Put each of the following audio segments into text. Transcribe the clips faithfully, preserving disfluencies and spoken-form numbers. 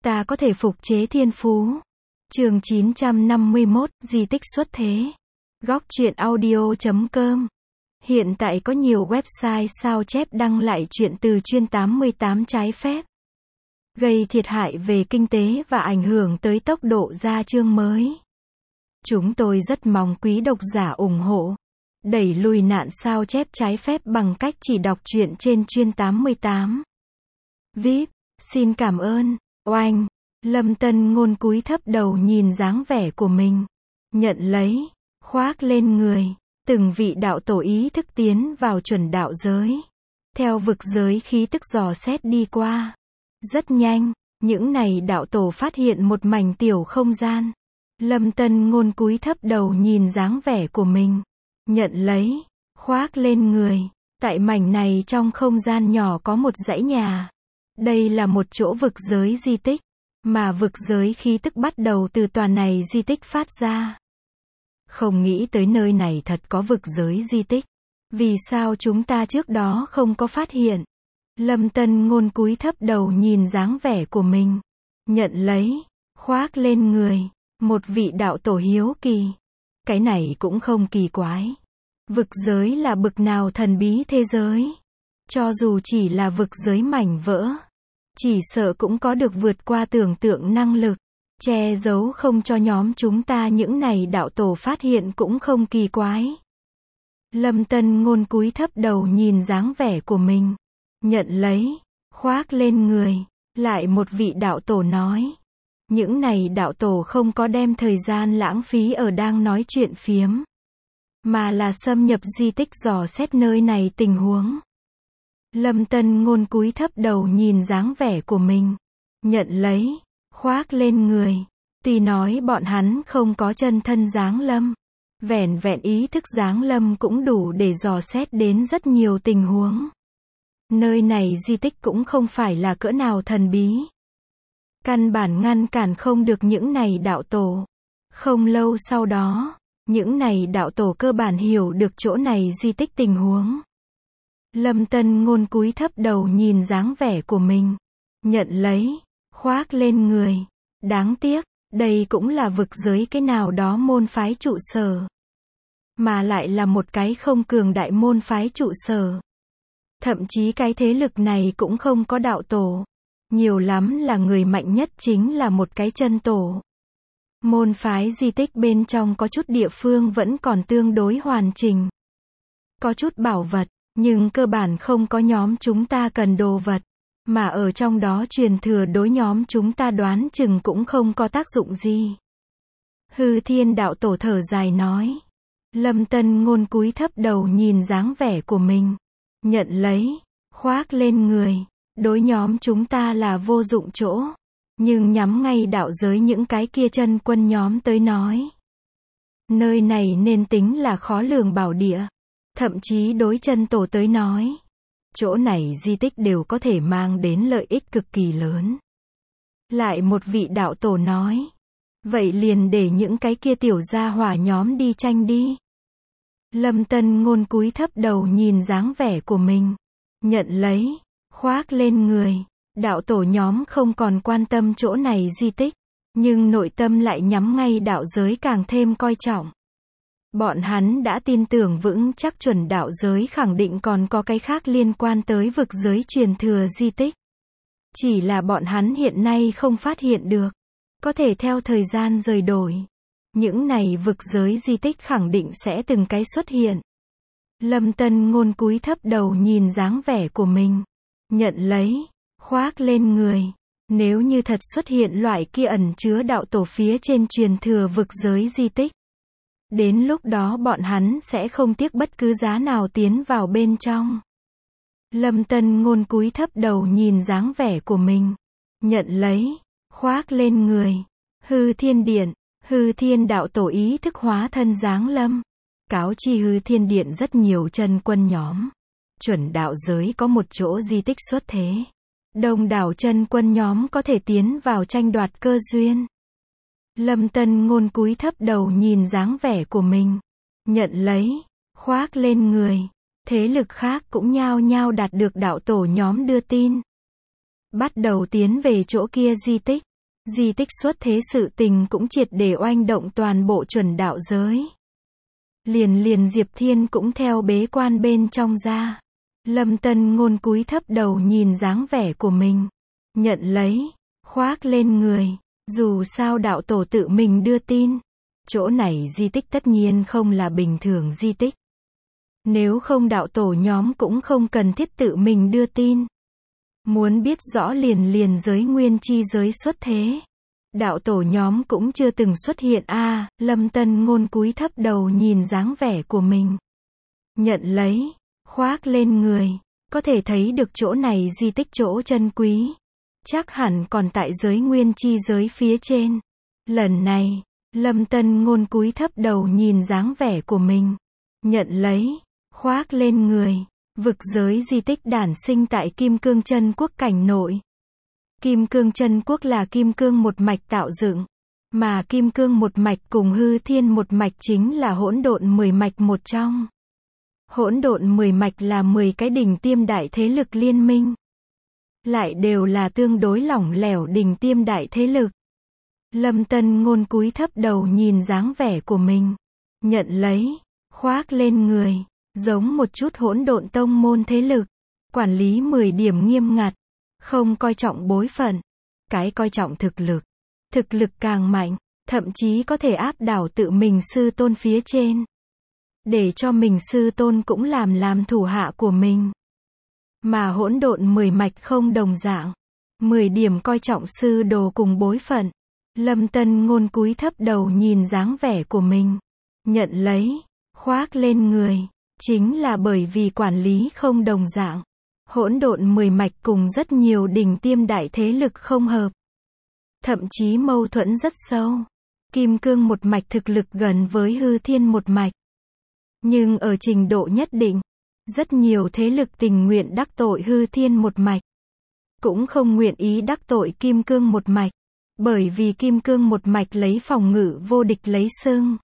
ta có thể phục chế thiên phú. Chương chín trăm năm mươi mốt, di tích xuất thế. Góc truyện audio chấm com. Hiện tại có nhiều website sao chép đăng lại truyện từ chuyên tám mươi tám trái phép, gây thiệt hại về kinh tế và ảnh hưởng tới tốc độ ra chương mới. Chúng tôi rất mong quý độc giả ủng hộ, đẩy lùi nạn sao chép trái phép bằng cách chỉ đọc truyện trên chuyên tám mươi tám. vê i pê, xin cảm ơn. Oanh, Lâm Tân Ngôn cúi thấp đầu nhìn dáng vẻ của mình, nhận lấy, khoác lên người. Từng vị đạo tổ ý thức tiến vào chuẩn đạo giới, theo vực giới khí tức dò xét đi qua. Rất nhanh, những này đạo tổ phát hiện một mảnh tiểu không gian. Lâm Tân Ngôn cúi thấp đầu nhìn dáng vẻ của mình, nhận lấy, khoác lên người. Tại mảnh này trong không gian nhỏ có một dãy nhà. Đây là một chỗ vực giới di tích, mà vực giới khí tức bắt đầu từ tòa này di tích phát ra. Không nghĩ tới nơi này thật có vực giới di tích. Vì sao chúng ta trước đó không có phát hiện? Lâm Tân Ngôn cúi thấp đầu nhìn dáng vẻ của mình, nhận lấy, khoác lên người. Một vị đạo tổ hiếu kỳ. Cái này cũng không kỳ quái. Vực giới là bực nào thần bí thế giới. Cho dù chỉ là vực giới mảnh vỡ, chỉ sợ cũng có được vượt qua tưởng tượng năng lực. Che giấu không cho nhóm chúng ta những này đạo tổ phát hiện cũng không kỳ quái. Lâm Tân Ngôn cúi thấp đầu nhìn dáng vẻ của mình, nhận lấy, khoác lên người. Lại một vị đạo tổ nói. Những này đạo tổ không có đem thời gian lãng phí ở đang nói chuyện phiếm, mà là xâm nhập di tích dò xét nơi này tình huống. Lâm Tân Ngôn cúi thấp đầu nhìn dáng vẻ của mình, nhận lấy, khoác lên người. Tuy nói bọn hắn không có chân thân giáng lâm, vẻn vẹn ý thức giáng lâm cũng đủ để dò xét đến rất nhiều tình huống. Nơi này di tích cũng không phải là cỡ nào thần bí, căn bản ngăn cản không được những này đạo tổ. Không lâu sau đó, những này đạo tổ cơ bản hiểu được chỗ này di tích tình huống. Lâm Tân Ngôn cúi thấp đầu nhìn dáng vẻ của mình, nhận lấy, khoác lên người. Đáng tiếc, đây cũng là vực giới cái nào đó môn phái trụ sở, mà lại là một cái không cường đại môn phái trụ sở. Thậm chí cái thế lực này cũng không có đạo tổ, nhiều lắm là người mạnh nhất chính là một cái chân tổ. Môn phái di tích bên trong có chút địa phương vẫn còn tương đối hoàn chỉnh, có chút bảo vật, nhưng cơ bản không có nhóm chúng ta cần đồ vật, mà ở trong đó truyền thừa đối nhóm chúng ta đoán chừng cũng không có tác dụng gì. Hư Thiên đạo tổ thở dài nói. Lâm Tân Ngôn cúi thấp đầu nhìn dáng vẻ của mình, nhận lấy, khoác lên người. Đối nhóm chúng ta là vô dụng chỗ, nhưng nhắm ngay đạo giới những cái kia chân quân nhóm tới nói, nơi này nên tính là khó lường bảo địa. Thậm chí đối chân tổ tới nói, chỗ này di tích đều có thể mang đến lợi ích cực kỳ lớn. Lại một vị đạo tổ nói, vậy liền để những cái kia tiểu gia hỏa nhóm đi tranh đi. Lâm Tân Ngôn cúi thấp đầu nhìn dáng vẻ của mình, nhận lấy, khoác lên người. Đạo tổ nhóm không còn quan tâm chỗ này di tích, nhưng nội tâm lại nhắm ngay đạo giới càng thêm coi trọng. Bọn hắn đã tin tưởng vững chắc chuẩn đạo giới khẳng định còn có cái khác liên quan tới vực giới truyền thừa di tích. Chỉ là bọn hắn hiện nay không phát hiện được. Có thể theo thời gian rời đổi, những này vực giới di tích khẳng định sẽ từng cái xuất hiện. Lâm Tân Ngôn cúi thấp đầu nhìn dáng vẻ của mình, nhận lấy, khoác lên người. Nếu như thật xuất hiện loại kia ẩn chứa đạo tổ phía trên truyền thừa vực giới di tích, đến lúc đó bọn hắn sẽ không tiếc bất cứ giá nào tiến vào bên trong. Lâm Tân Ngôn cúi thấp đầu nhìn dáng vẻ của mình, nhận lấy, khoác lên người. Hư Thiên Điện, Hư Thiên đạo tổ ý thức hóa thân giáng lâm, cáo chi Hư Thiên Điện rất nhiều chân quân nhóm. Chuẩn đạo giới có một chỗ di tích xuất thế, đông đảo chân quân nhóm có thể tiến vào tranh đoạt cơ duyên. Lâm Tân Ngôn cúi thấp đầu nhìn dáng vẻ của mình, nhận lấy, khoác lên người. Thế lực khác cũng nhao nhao đạt được đạo tổ nhóm đưa tin, bắt đầu tiến về chỗ kia di tích. Di tích xuất thế sự tình cũng triệt để oanh động toàn bộ chuẩn đạo giới. Liền liền Diệp Thiên cũng theo bế quan bên trong ra. Lâm Tân Ngôn cúi thấp đầu nhìn dáng vẻ của mình. Nhận lấy, khoác lên người. Dù sao đạo tổ tự mình đưa tin. Chỗ này di tích tất nhiên không là bình thường di tích. Nếu không đạo tổ nhóm cũng không cần thiết tự mình đưa tin. Muốn biết rõ liền liền giới nguyên chi giới xuất thế. Đạo tổ nhóm cũng chưa từng xuất hiện a à, Lâm Tân Ngôn cúi thấp đầu nhìn dáng vẻ của mình. Nhận lấy, khoác lên người. Có thể thấy được chỗ này di tích chỗ chân quý. Chắc hẳn còn tại giới nguyên chi giới phía trên. Lần này, Lâm Tân Ngôn cúi thấp đầu nhìn dáng vẻ của mình. Nhận lấy, khoác lên người. Vực giới di tích đản sinh tại Kim Cương Chân Quốc cảnh nội. Kim Cương Chân Quốc là Kim Cương một mạch tạo dựng. Mà Kim Cương một mạch cùng Hư Thiên một mạch chính là hỗn độn mười mạch một trong. Hỗn độn mười mạch là mười cái đỉnh tiêm đại thế lực liên minh. Lại đều là tương đối lỏng lẻo đỉnh tiêm đại thế lực. Lâm Tân Ngôn cúi thấp đầu nhìn dáng vẻ của mình. Nhận lấy, khoác lên người. Giống một chút hỗn độn tông môn thế lực. Quản lý mười điểm nghiêm ngặt. Không coi trọng bối phận. Cái coi trọng thực lực. Thực lực càng mạnh, thậm chí có thể áp đảo tự mình sư tôn phía trên. Để cho mình sư tôn cũng làm làm thủ hạ của mình. Mà hỗn độn mười mạch không đồng dạng. mười điểm coi trọng sư đồ cùng bối phận. Lâm Tân Ngôn cúi thấp đầu nhìn dáng vẻ của mình. Nhận lấy, khoác lên người. Chính là bởi vì quản lý không đồng dạng. Hỗn độn mười mạch cùng rất nhiều đỉnh tiêm đại thế lực không hợp. Thậm chí mâu thuẫn rất sâu. Kim Cương một mạch thực lực gần với Hư Thiên một mạch. Nhưng ở trình độ nhất định, rất nhiều thế lực tình nguyện đắc tội Hư Thiên một mạch. Cũng không nguyện ý đắc tội Kim Cương một mạch. Bởi vì Kim Cương một mạch lấy phòng ngự vô địch lấy xưng.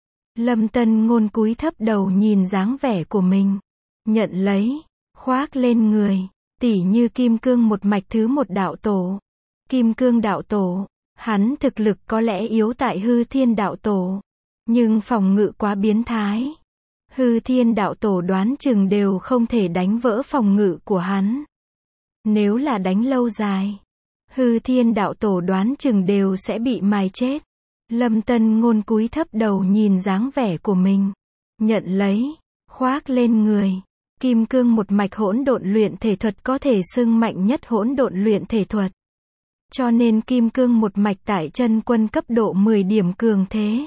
Lâm Tân Ngôn cúi thấp đầu nhìn dáng vẻ của mình. Nhận lấy, khoác lên người. Tỉ như Kim Cương một mạch thứ một đạo tổ. Kim Cương đạo tổ, hắn thực lực có lẽ yếu tại Hư Thiên đạo tổ. Nhưng phòng ngự quá biến thái. Hư Thiên đạo tổ đoán chừng đều không thể đánh vỡ phòng ngự của hắn. Nếu là đánh lâu dài, Hư Thiên đạo tổ đoán chừng đều sẽ bị mài chết. Lâm Tân Ngôn cúi thấp đầu nhìn dáng vẻ của mình. Nhận lấy, khoác lên người. Kim Cương một mạch hỗn độn luyện thể thuật có thể xưng mạnh nhất hỗn độn luyện thể thuật. Cho nên Kim Cương một mạch tại chân quân cấp độ mười điểm cường thế.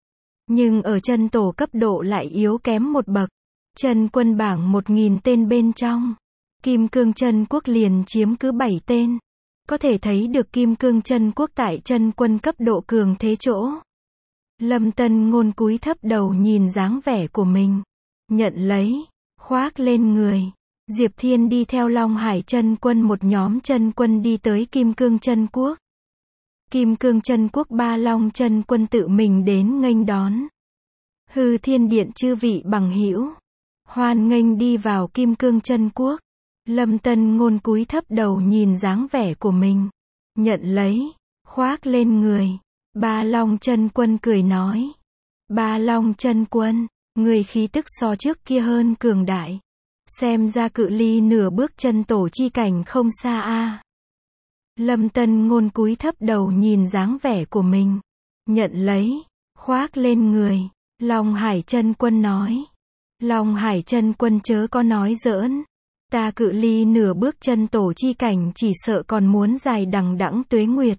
Nhưng ở chân tổ cấp độ lại yếu kém một bậc. Chân quân bảng một nghìn tên bên trong. Kim Cương Chân Quốc liền chiếm cứ bảy tên. Có thể thấy được Kim Cương Chân Quốc tại chân quân cấp độ cường thế chỗ. Lâm Tân Ngôn cúi thấp đầu nhìn dáng vẻ của mình. Nhận lấy, khoác lên người. Diệp Thiên đi theo Long Hải chân quân một nhóm chân quân đi tới Kim Cương Chân Quốc. Kim Cương Chân Quốc ba Long chân quân tự mình đến nghênh đón. Hư Thiên Điện chư vị bằng hữu, hoan nghênh đi vào Kim Cương Chân Quốc. Lâm Tân Ngôn cúi thấp đầu nhìn dáng vẻ của mình. Nhận lấy, khoác lên người. Ba Long chân quân cười nói. Ba Long chân quân, người khí tức so trước kia hơn cường đại. Xem ra cự ly nửa bước chân tổ chi cảnh không xa a. Lâm Tân Ngôn cúi thấp đầu nhìn dáng vẻ của mình. Nhận lấy, khoác lên người. Long Hải chân quân nói. Long Hải chân quân chớ có nói giỡn. Ta cự ly nửa bước chân tổ chi cảnh chỉ sợ còn muốn dài đằng đẵng tuế nguyệt.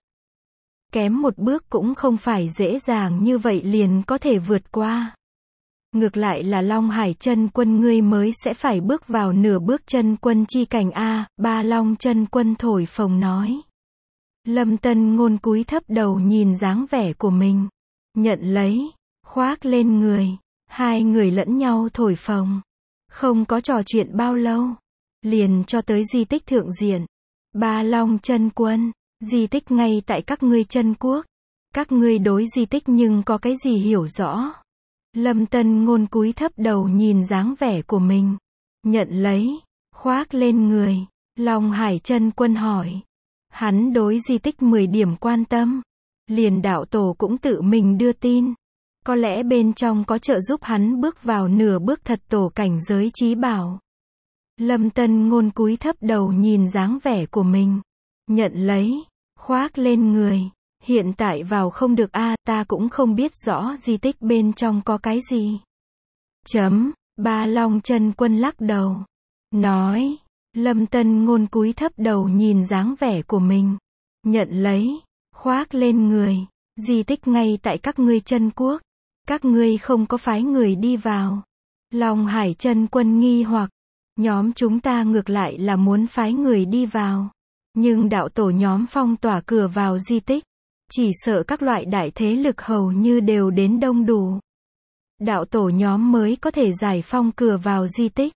Kém một bước cũng không phải dễ dàng như vậy liền có thể vượt qua. Ngược lại là Long Hải chân quân ngươi mới sẽ phải bước vào nửa bước chân quân chi cảnh a. Ba Long chân quân thổi phồng nói. Lâm Tân Ngôn cúi thấp đầu nhìn dáng vẻ của mình. Nhận lấy, khoác lên người. Hai người lẫn nhau thổi phồng. Không có trò chuyện bao lâu. Liền cho tới di tích thượng diện. Ba Long chân quân, di tích ngay tại các ngươi chân quốc. Các ngươi đối di tích nhưng có cái gì hiểu rõ? Lâm Tân Ngôn cúi thấp đầu nhìn dáng vẻ của mình. Nhận lấy, khoác lên người. Long Hải chân quân hỏi. Hắn đối di tích mười điểm quan tâm. Liền đạo tổ cũng tự mình đưa tin. Có lẽ bên trong có trợ giúp hắn bước vào nửa bước thật tổ cảnh giới chí bảo. Lâm Tân Ngôn cúi thấp đầu nhìn dáng vẻ của mình. Nhận lấy. Khoác lên người. Hiện tại vào không được a, ta cũng không biết rõ di tích bên trong có cái gì. Chấm. Ba Long Chân Quân lắc đầu. Nói. Lâm Tân Ngôn cúi thấp đầu nhìn dáng vẻ của mình. Nhận lấy. Khoác lên người. Di tích ngay tại các ngươi chân quốc. Các ngươi không có phái người đi vào. Long Hải Chân Quân nghi hoặc. Nhóm chúng ta ngược lại là muốn phái người đi vào. Nhưng đạo tổ nhóm phong tỏa cửa vào di tích. Chỉ sợ các loại đại thế lực hầu như đều đến đông đủ. Đạo tổ nhóm mới có thể giải phong cửa vào di tích.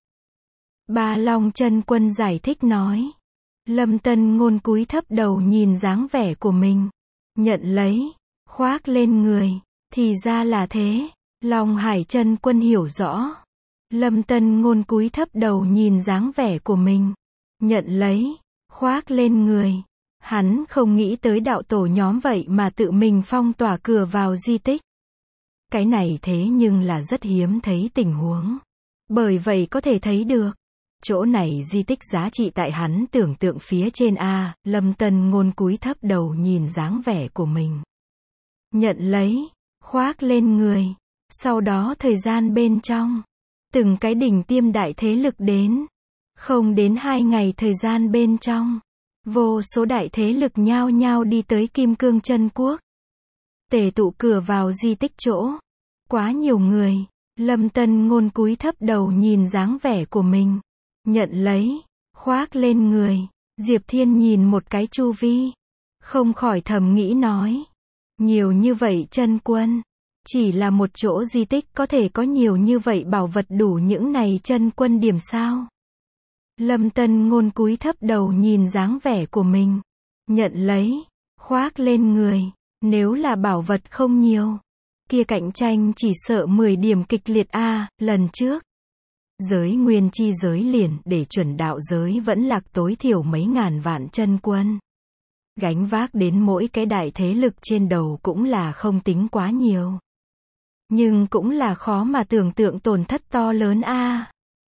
Ba Long Chân Quân giải thích nói. Lâm Tân Ngôn cúi thấp đầu nhìn dáng vẻ của mình. Nhận lấy. Khoác lên người. Thì ra là thế. Long Hải Chân Quân hiểu rõ. Lâm Tân Ngôn cúi thấp đầu nhìn dáng vẻ của mình. Nhận lấy. Khoác lên người. Hắn không nghĩ tới đạo tổ nhóm vậy mà tự mình phong tỏa cửa vào di tích. Cái này thế nhưng là rất hiếm thấy tình huống. Bởi vậy có thể thấy được. Chỗ này di tích giá trị tại hắn tưởng tượng phía trên a. Lâm Tân Ngôn cúi thấp đầu nhìn dáng vẻ của mình. Nhận lấy. Khoác lên người. Sau đó thời gian bên trong. Từng cái đỉnh tiêm đại thế lực đến. Không đến hai ngày thời gian bên trong. Vô số đại thế lực nhao nhao đi tới Kim Cương Chân Quốc. Tề tụ cửa vào di tích chỗ. Quá nhiều người. Lâm Tân Ngôn cúi thấp đầu nhìn dáng vẻ của mình. Nhận lấy. Khoác lên người. Diệp Thiên nhìn một cái chu vi. Không khỏi thầm nghĩ nói. Nhiều như vậy chân quân. Chỉ là một chỗ di tích có thể có nhiều như vậy bảo vật đủ những này chân quân điểm sao? Lâm Tân Ngôn cúi thấp đầu nhìn dáng vẻ của mình. Nhận lấy. Khoác lên người. Nếu là bảo vật không nhiều. Kia cạnh tranh chỉ sợ mười điểm kịch liệt a, lần trước. Giới nguyên chi giới liền để chuẩn đạo giới vẫn lạc tối thiểu mấy ngàn vạn chân quân. Gánh vác đến mỗi cái đại thế lực trên đầu cũng là không tính quá nhiều. Nhưng cũng là khó mà tưởng tượng tổn thất to lớn a.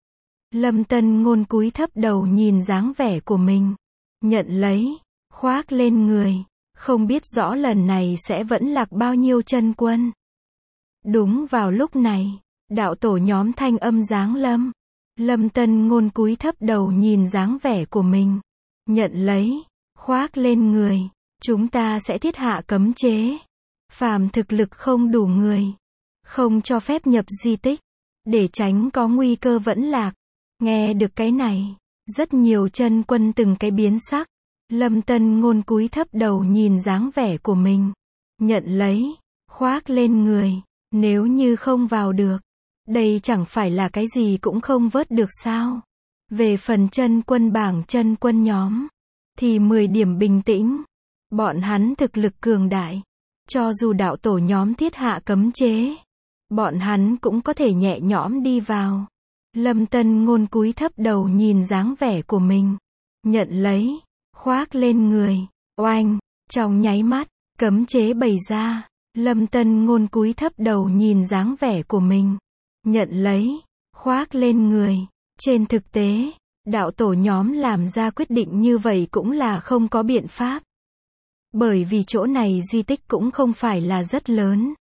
Lâm Tân Ngôn cúi thấp đầu nhìn dáng vẻ của mình. Nhận lấy. Khoác lên người. Không biết rõ lần này sẽ vẫn lạc bao nhiêu chân quân. Đúng vào lúc này. Đạo tổ nhóm thanh âm giáng lâm. Lâm Tân Ngôn cúi thấp đầu nhìn dáng vẻ của mình. Nhận lấy. Khoác lên người. Chúng ta sẽ thiết hạ cấm chế. Phàm thực lực không đủ người. Không cho phép nhập di tích. Để tránh có nguy cơ vẫn lạc. Nghe được cái này. Rất nhiều chân quân từng cái biến sắc. Lâm Tân Ngôn cúi thấp đầu nhìn dáng vẻ của mình. Nhận lấy. Khoác lên người. Nếu như không vào được. Đây chẳng phải là cái gì cũng không vớt được sao. Về phần chân quân bảng chân quân nhóm. Thì mười điểm bình tĩnh. Bọn hắn thực lực cường đại. Cho dù đạo tổ nhóm thiết hạ cấm chế. Bọn hắn cũng có thể nhẹ nhõm đi vào. Lâm Tân Ngôn cúi thấp đầu nhìn dáng vẻ của mình. Nhận lấy. Khoác lên người. Oanh. Trong nháy mắt. Cấm chế bày ra. Lâm Tân Ngôn cúi thấp đầu nhìn dáng vẻ của mình. Nhận lấy. Khoác lên người. Trên thực tế. Đạo tổ nhóm làm ra quyết định như vậy cũng là không có biện pháp. Bởi vì chỗ này di tích cũng không phải là rất lớn.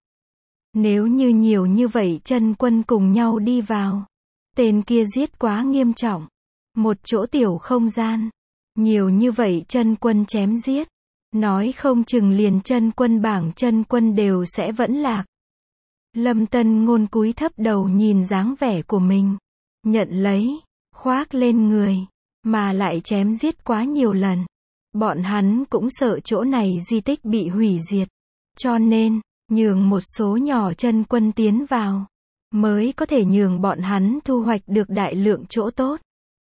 Nếu như nhiều như vậy chân quân cùng nhau đi vào. Tên kia giết quá nghiêm trọng. Một chỗ tiểu không gian. Nhiều như vậy chân quân chém giết. Nói không chừng liền chân quân bảng chân quân đều sẽ vẫn lạc. Lâm Tân Ngôn cúi thấp đầu nhìn dáng vẻ của mình. Nhận lấy. Khoác lên người. Mà lại chém giết quá nhiều lần. Bọn hắn cũng sợ chỗ này di tích bị hủy diệt. Cho nên, nhường một số nhỏ chân quân tiến vào. Mới có thể nhường bọn hắn thu hoạch được đại lượng chỗ tốt.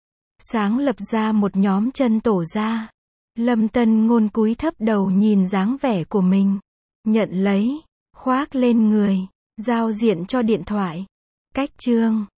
Sáng lập ra một nhóm chân tổ ra. Lâm Tân Ngôn cúi thấp đầu nhìn dáng vẻ của mình. Nhận lấy. Khoác lên người. Giao diện cho điện thoại. Cách chương